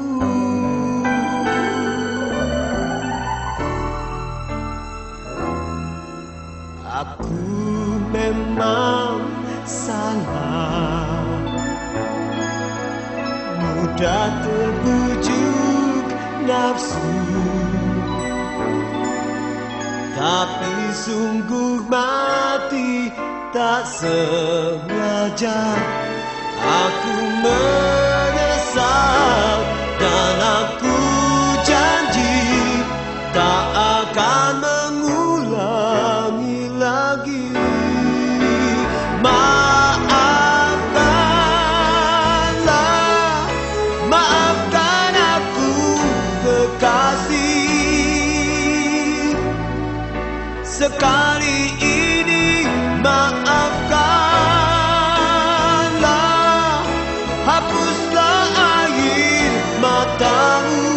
Aku memang salah, mudah terbujuk nafsu, tapi sungguh mati tak sengaja. Aku menyesal dan aku janji tak akan mengulangi lagi. Maafkanlah, maafkan aku kekasih. Sekali ini maafkanlah, hapuslah air matamu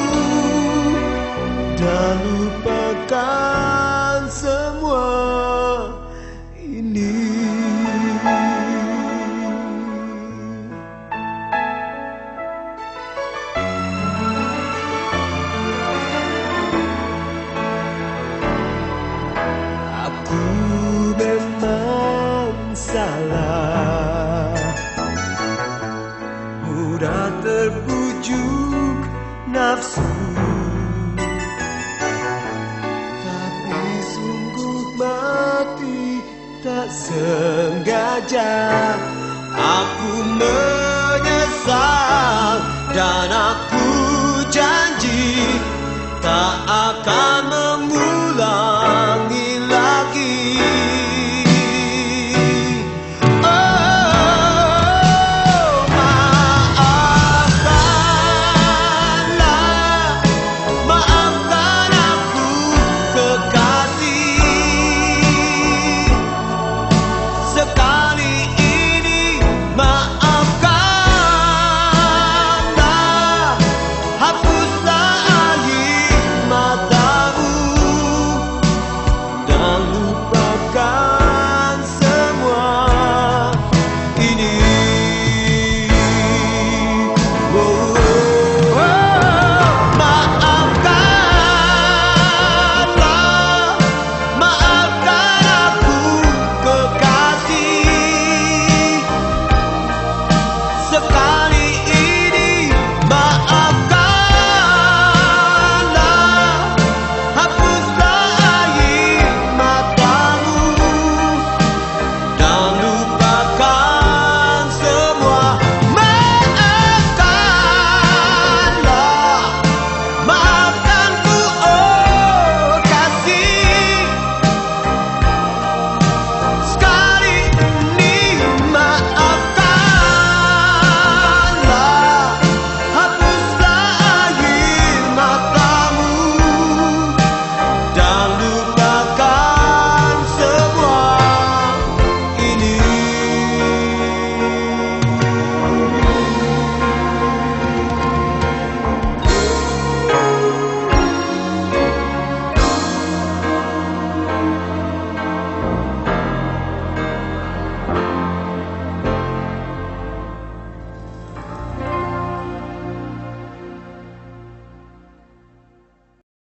dan lupakan semua ini. Aku memang salah, mudah terbujuk nafsu, tapi sungguh mati tak sengaja. Aku menyesal dan aku janji tak akan mengulangi